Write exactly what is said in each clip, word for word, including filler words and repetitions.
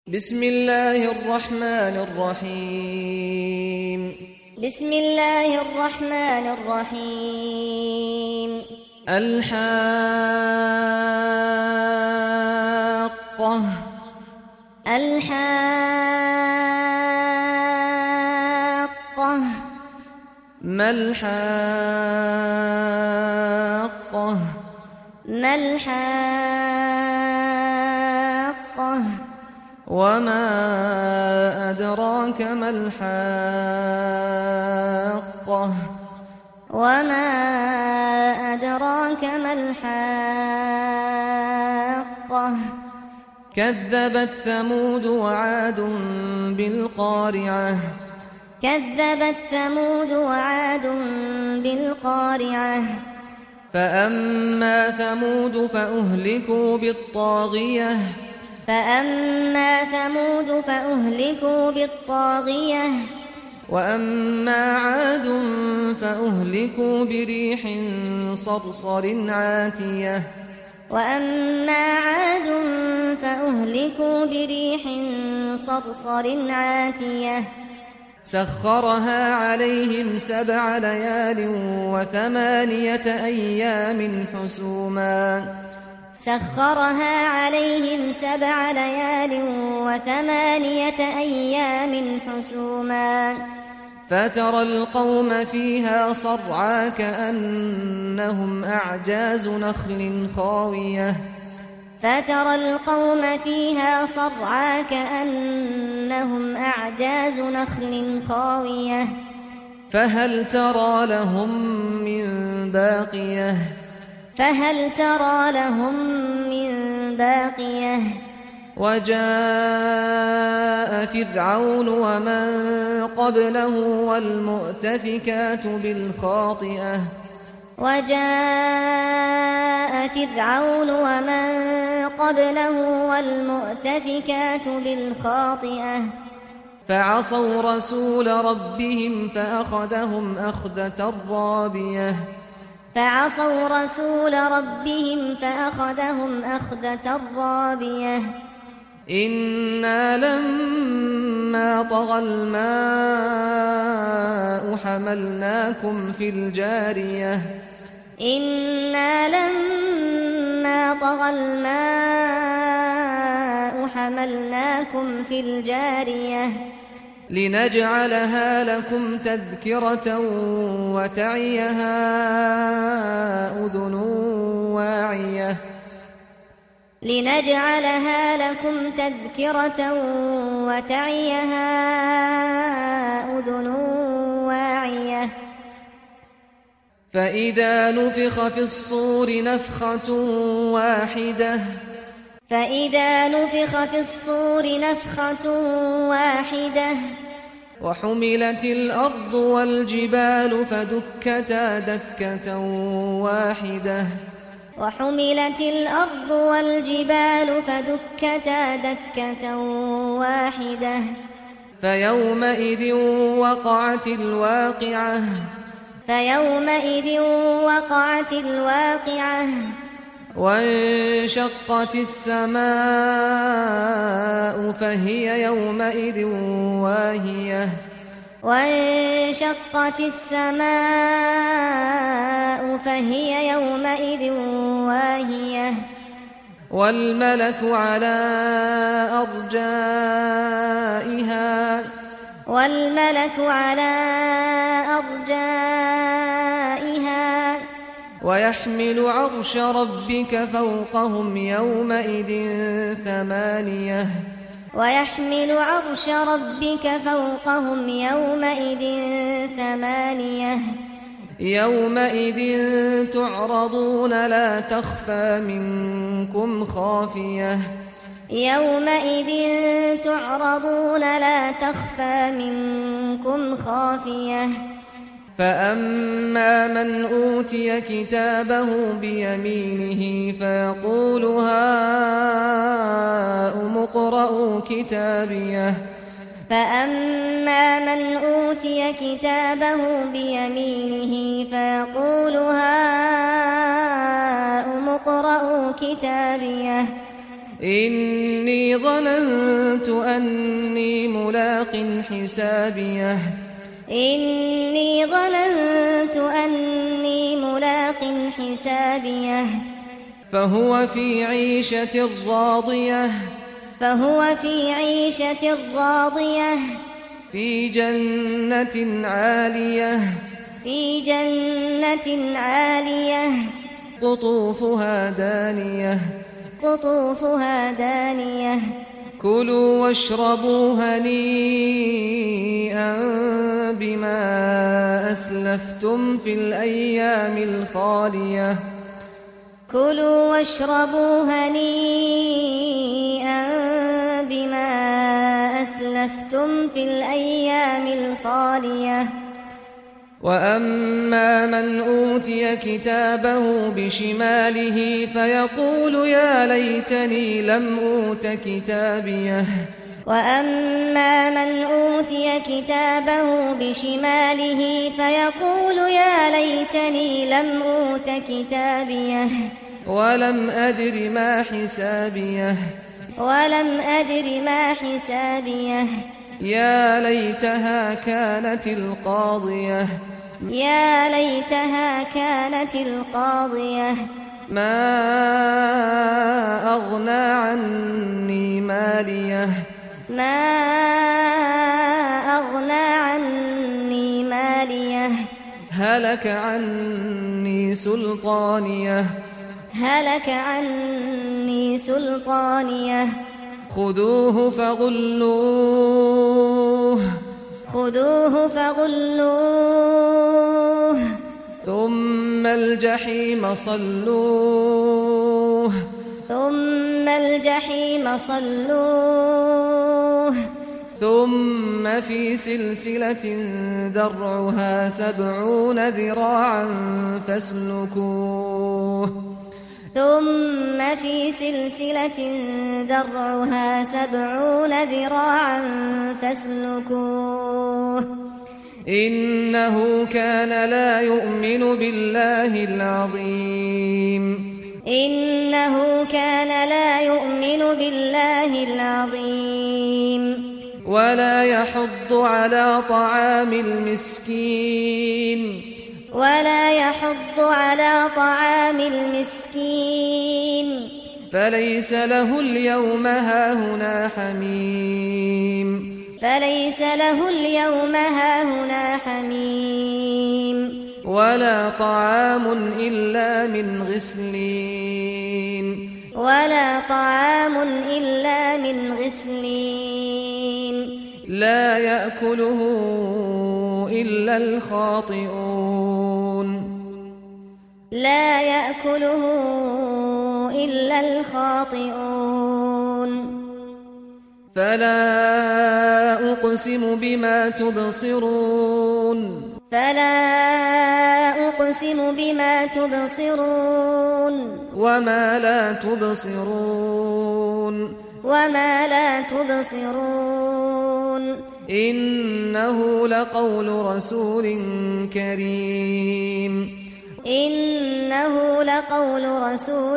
بسم الله الرحمن الرحيم بسم الله الرحمن الرحيم الحاقة الحاقة ما الحاقة ما الحاقة وما أدراك ما الحاقة وما أدراك ما الحاقة كذبت ثمود وعاد بالقارعة كذبت ثمود وعاد بالقارعة فأما ثمود فأهلكوا بالطاغية فأما ثمود فأهلكوا بالطاغية وأما عاد فأهلكوا بريح صرصر عاتية وأما عاد فأهلكوا بريح صرصر عاتية سخرها عليهم سبع ليال وثمانية أيام حسوما سخرها عليهم سبع ليال وثمانية أيام حسوما فترى القوم فيها صرعى كأنهم أعجاز نخل خاوية فترى القوم فيها صرعى كأنهم أعجاز نخل خاوية فهل ترى لهم من باقية فهل ترى لهم من باقية وجاء فرعون ومن قبله والمؤتفكات بالخاطئة وجاء فرعون ومن قبله والمؤتفكات بالخاطئة فعصوا رسول ربهم فأخذهم أخذة رابية فعصوا رسول ربهم فأخذهم أخذة رابية إنا لما طغى الماء حملناكم في الجارية إنا لما طغى الماء حملناكم في الجارية لنجعلها لكم تذكرة وتعيها أذن واعية لنجعلها لكم تذكرة وتعيها أذن واعية فإذا نفخ في الصور نفخة واحدة فإذا نفخ في الصور نفخة واحدة وحملت الأرض والجبال فدكتا دكة واحدة وحملت الأرض والجبال فدكتا دكة واحدة فيومئذ وقعت الواقعة فيومئذ وقعت الواقعة وانشقت السماء فهي يومئذ واهية وانشقت السماء فهي يومئذ واهية والملك على أرجائها والملك على أرجائها ويحمل عرش ربك فوقهم يومئذ ثمانية ويحمل عرش ربك فوقهم يومئذ ثمانية يومئذ تعرضون لا تخفى منكم خافية يومئذ تعرضون لا تخفى منكم خافية فأما من أوتي كتابه بيمينه فيقول هاؤم اقرءوا كتابيه فأما من أوتي كتابه بيمينه فيقول هاؤم اقرءوا كتابيه إني ظننت أني ملاق حسابيه إني ظننت أني ملاق حسابيه فهو في عيشة راضية فهو في عيشة راضية في جنة عالية في جنة عالية قطوفها دانية قطوفها دانية كلوا واشربوا هنيئا بما أسلفتم في الأيام الخالية كلوا واشربوا هنيئا بما أسلفتم في الأيام الخالية وأما من أوتي كتابه بشماله فيقول يا ليتني لم أوت كتابيه وأما من أوتي كتابه بشماله فيقول يا ليتني لم أوت كتابيه ولم أدر ما حسابيه ولم أدر ما حسابيه يا ليتها كانت القاضية يا ليتها كانت القاضية ما أغنى عني ماليه ما أغنى عني ماليه هلك عني سلطانيه هلك عني سلطانيه خذوه فغلوه خذوه فغلوه ثم الجحيم صلوه ثم الجحيم صلوه ثم في سلسلة ذرعها سبعون ذراعا فاسلكوه ثم في سلسلة ذرعها سبعون ذراعا فاسلكوه إنه كان لا يؤمن بالله العظيم إنه كان لا يؤمن بالله العظيم ولا يحض على طعام المسكين ولا يحض على طعام المسكين فليس له اليوم هاهنا حميم فليس له اليوم هاهنا حميم ولا طعام إلا من غسلين ولا طعام إلا من غسلين لا يأكله إلا الخاطئون لا يأكله إلا الخاطئون فلا أقسم بما تبصرون فلا أقسم بما تبصرون وما لا تبصرون وما لا تبصرون إنه لقول رسول كريم إنه لقول رسول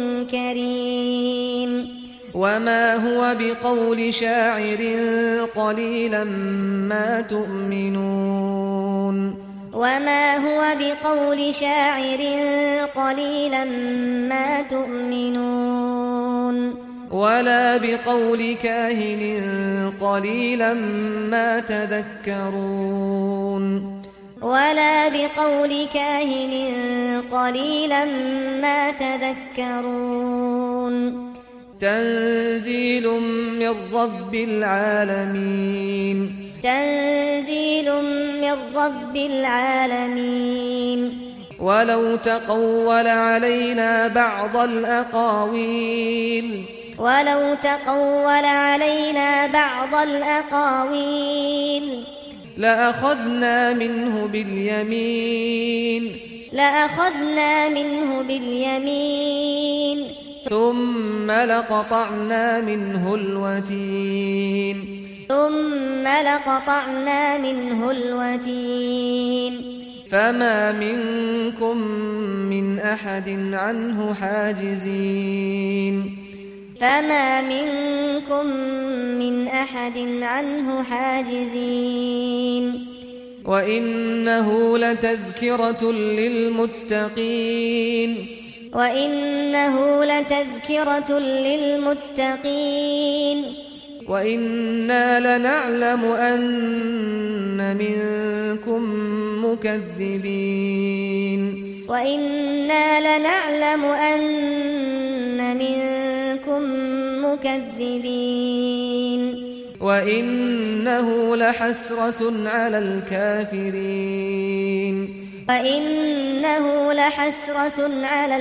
كريم وما هو بقول شاعر قليلا ما تؤمنون وما هو بقول شاعر قليلا ما تؤمنون ولا بقول كاهن قليلا ما تذكرون ولا بقول كاهن قليلا ما تذكرون تنزيل من رب العالمين تنزيل من رب العالمين ولو تقول علينا بعض الأقاويل ولو تقول علينا بعض الأقاويل لأخذنا منه باليمين لأخذنا منه باليمين ثم لقطعنا منه الوتين ثم لقطعنا منه الوتين فما منكم من أحد عنه حاجزين فما منكم من أحد عنه حاجزين وإنه لتذكرة للمتقين وإنه لتذكرة للمتقين وإنا لنعلم أن منكم مكذبين وإنا لنعلم أن منكم مكذبين وإنه لحسرة على الكافرين وإنه لحسرة على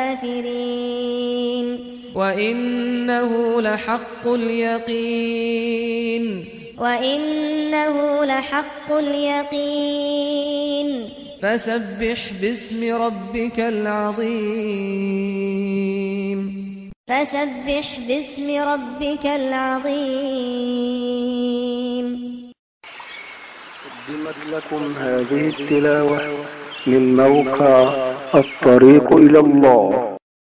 الكافرين وإنه لحق اليقين وإنه لحق اليقين فسبح باسم ربك العظيم فسبح باسم ربك العظيم. قدمت لكم هذه التلاوة من موقع الطريق إلى الله.